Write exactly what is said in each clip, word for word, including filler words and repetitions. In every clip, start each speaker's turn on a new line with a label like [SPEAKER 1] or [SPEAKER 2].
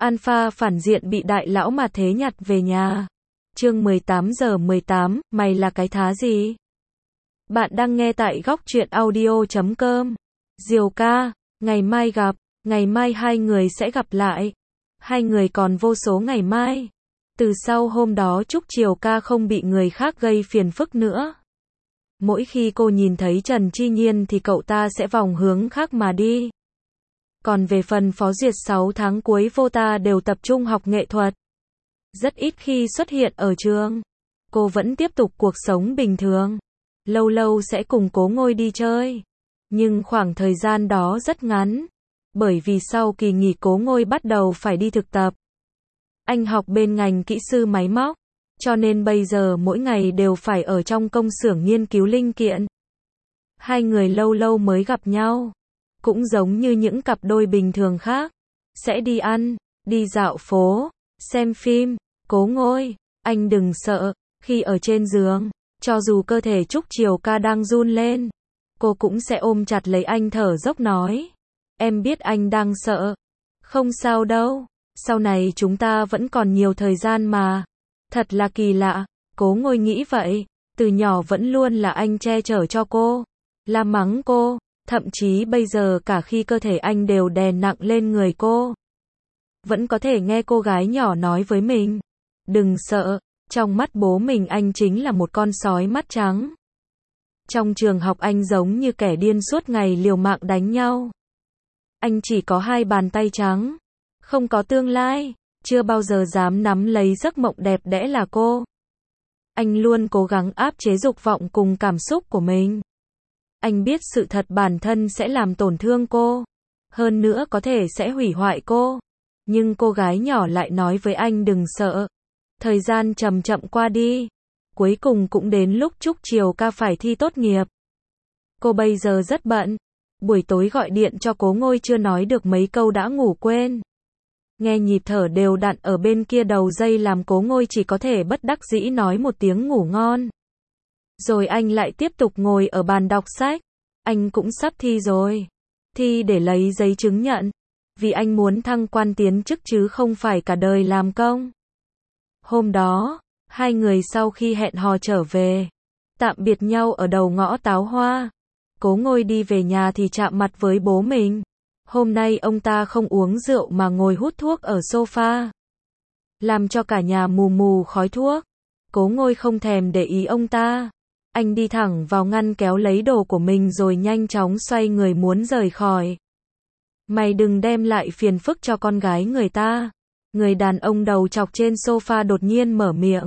[SPEAKER 1] Alpha phản diện bị đại lão mà thế nhặt về nhà. Chương mười tám giờ mười tám, mày là cái thá gì? Bạn đang nghe tại góc truyện audio chấm com. Diều ca, ngày mai gặp, ngày mai hai người sẽ gặp lại. Hai người còn vô số ngày mai. Từ sau hôm đó chúc Triều ca không bị người khác gây phiền phức nữa. Mỗi khi cô nhìn thấy Trần Chi Nhiên thì cậu ta sẽ vòng hướng khác mà đi. Còn về phần Phó Duyệt sáu tháng cuối vô ta đều tập trung học nghệ thuật. Rất ít khi xuất hiện ở trường. Cô vẫn tiếp tục cuộc sống bình thường. Lâu lâu sẽ cùng Cố Ngôi đi chơi. Nhưng khoảng thời gian đó rất ngắn. Bởi vì sau kỳ nghỉ Cố Ngôi bắt đầu phải đi thực tập. Anh học bên ngành kỹ sư máy móc. Cho nên bây giờ mỗi ngày đều phải ở trong công xưởng nghiên cứu linh kiện. Hai người lâu lâu mới gặp nhau. Cũng giống như những cặp đôi bình thường khác. Sẽ đi ăn, đi dạo phố, xem phim. Cố Ngôi, anh đừng sợ. Khi ở trên giường, cho dù cơ thể Trúc Triều ca đang run lên, cô cũng sẽ ôm chặt lấy anh thở dốc nói. Em biết anh đang sợ. Không sao đâu. Sau này chúng ta vẫn còn nhiều thời gian mà. Thật là kỳ lạ. Cố Ngôi nghĩ vậy. Từ nhỏ vẫn luôn là anh che chở cho cô. La mắng cô. Thậm chí bây giờ cả khi cơ thể anh đều đè nặng lên người cô. Vẫn có thể nghe cô gái nhỏ nói với mình. Đừng sợ. Trong mắt bố mình anh chính là một con sói mắt trắng. Trong trường học anh giống như kẻ điên suốt ngày liều mạng đánh nhau. Anh chỉ có hai bàn tay trắng. Không có tương lai. Chưa bao giờ dám nắm lấy giấc mộng đẹp đẽ là cô. Anh luôn cố gắng áp chế dục vọng cùng cảm xúc của mình. Anh biết sự thật bản thân sẽ làm tổn thương cô. Hơn nữa có thể sẽ hủy hoại cô. Nhưng cô gái nhỏ lại nói với anh đừng sợ. Thời gian chậm chậm qua đi. Cuối cùng cũng đến lúc Trúc Triều ca phải thi tốt nghiệp. Cô bây giờ rất bận. Buổi tối gọi điện cho Cố Ngôi chưa nói được mấy câu đã ngủ quên. Nghe nhịp thở đều đặn ở bên kia đầu dây làm Cố Ngôi chỉ có thể bất đắc dĩ nói một tiếng ngủ ngon. Rồi anh lại tiếp tục ngồi ở bàn đọc sách. Anh cũng sắp thi rồi. Thi để lấy giấy chứng nhận. Vì anh muốn thăng quan tiến chức chứ không phải cả đời làm công. Hôm đó, hai người sau khi hẹn hò trở về. Tạm biệt nhau ở đầu ngõ Táo Hoa. Cố Ngôi đi về nhà thì chạm mặt với bố mình. Hôm nay ông ta không uống rượu mà ngồi hút thuốc ở sofa. Làm cho cả nhà mù mù khói thuốc. Cố Ngôi không thèm để ý ông ta. Anh đi thẳng vào ngăn kéo lấy đồ của mình rồi nhanh chóng xoay người muốn rời khỏi. Mày đừng đem lại phiền phức cho con gái người ta. Người đàn ông đầu chọc trên sofa đột nhiên mở miệng.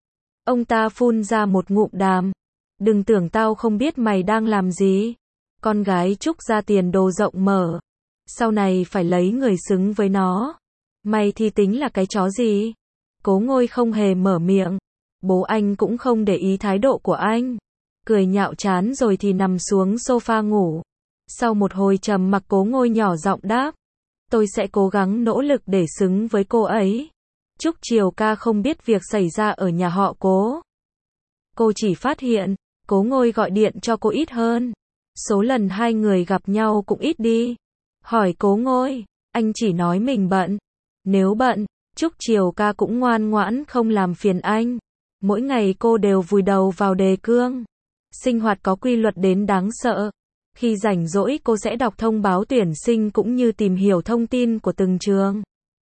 [SPEAKER 1] Ông ta phun ra một ngụm đàm. Đừng tưởng tao không biết mày đang làm gì. Con gái Trúc ra tiền đồ rộng mở. Sau này phải lấy người xứng với nó. Mày thì tính là cái chó gì? Cố Ngôi không hề mở miệng. Bố anh cũng không để ý thái độ của anh. Cười nhạo chán rồi thì nằm xuống sofa ngủ. Sau một hồi trầm mặc Cố Ngôi nhỏ giọng đáp. Tôi sẽ cố gắng nỗ lực để xứng với cô ấy. Trúc Triều ca không biết việc xảy ra ở nhà họ Cố. Cô chỉ phát hiện, Cố Ngôi gọi điện cho cô ít hơn. Số lần hai người gặp nhau cũng ít đi. Hỏi Cố Ngôi, anh chỉ nói mình bận. Nếu bận, Trúc Triều ca cũng ngoan ngoãn không làm phiền anh. Mỗi ngày cô đều vùi đầu vào đề cương. Sinh hoạt có quy luật đến đáng sợ. Khi rảnh rỗi cô sẽ đọc thông báo tuyển sinh cũng như tìm hiểu thông tin của từng trường.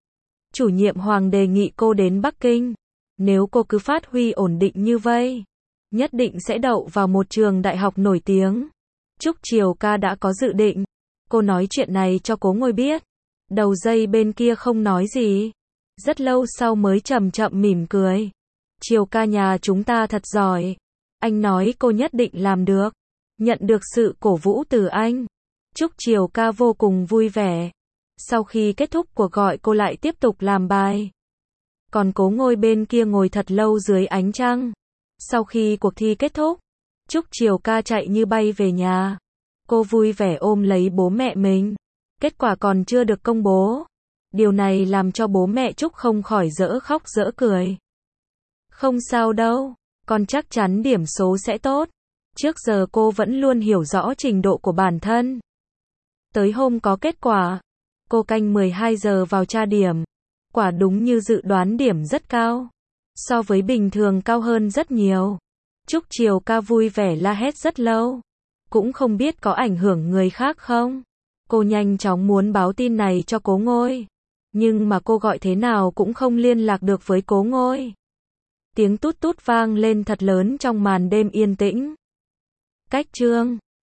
[SPEAKER 1] Chủ nhiệm Hoàng đề nghị cô đến Bắc Kinh. Nếu cô cứ phát huy ổn định như vây, nhất định sẽ đậu vào một trường đại học nổi tiếng. Trúc Triều ca đã có dự định. Cô nói chuyện này cho Cố Ngôi biết. Đầu dây bên kia không nói gì. Rất lâu sau mới chậm chậm mỉm cười. Triều ca nhà chúng ta thật giỏi. Anh nói cô nhất định làm được. Nhận được sự cổ vũ từ anh. Trúc Triều ca vô cùng vui vẻ. Sau khi kết thúc cuộc gọi cô lại tiếp tục làm bài. Còn Cố Ngôi bên kia ngồi thật lâu dưới ánh trăng. Sau khi cuộc thi kết thúc, Trúc Triều ca chạy như bay về nhà. Cô vui vẻ ôm lấy bố mẹ mình. Kết quả còn chưa được công bố. Điều này làm cho bố mẹ Trúc không khỏi dở khóc dở cười. Không sao đâu, con chắc chắn điểm số sẽ tốt. Trước giờ cô vẫn luôn hiểu rõ trình độ của bản thân. Tới hôm có kết quả, cô canh mười hai giờ vào tra điểm. Quả đúng như dự đoán điểm rất cao. So với bình thường cao hơn rất nhiều. Trúc Chiều ca vui vẻ la hét rất lâu. Cũng không biết có ảnh hưởng người khác không. Cô nhanh chóng muốn báo tin này cho Cố Ngôi. Nhưng mà cô gọi thế nào cũng không liên lạc được với Cố Ngôi. Tiếng tút tút vang lên thật lớn trong màn đêm yên tĩnh. Cách chương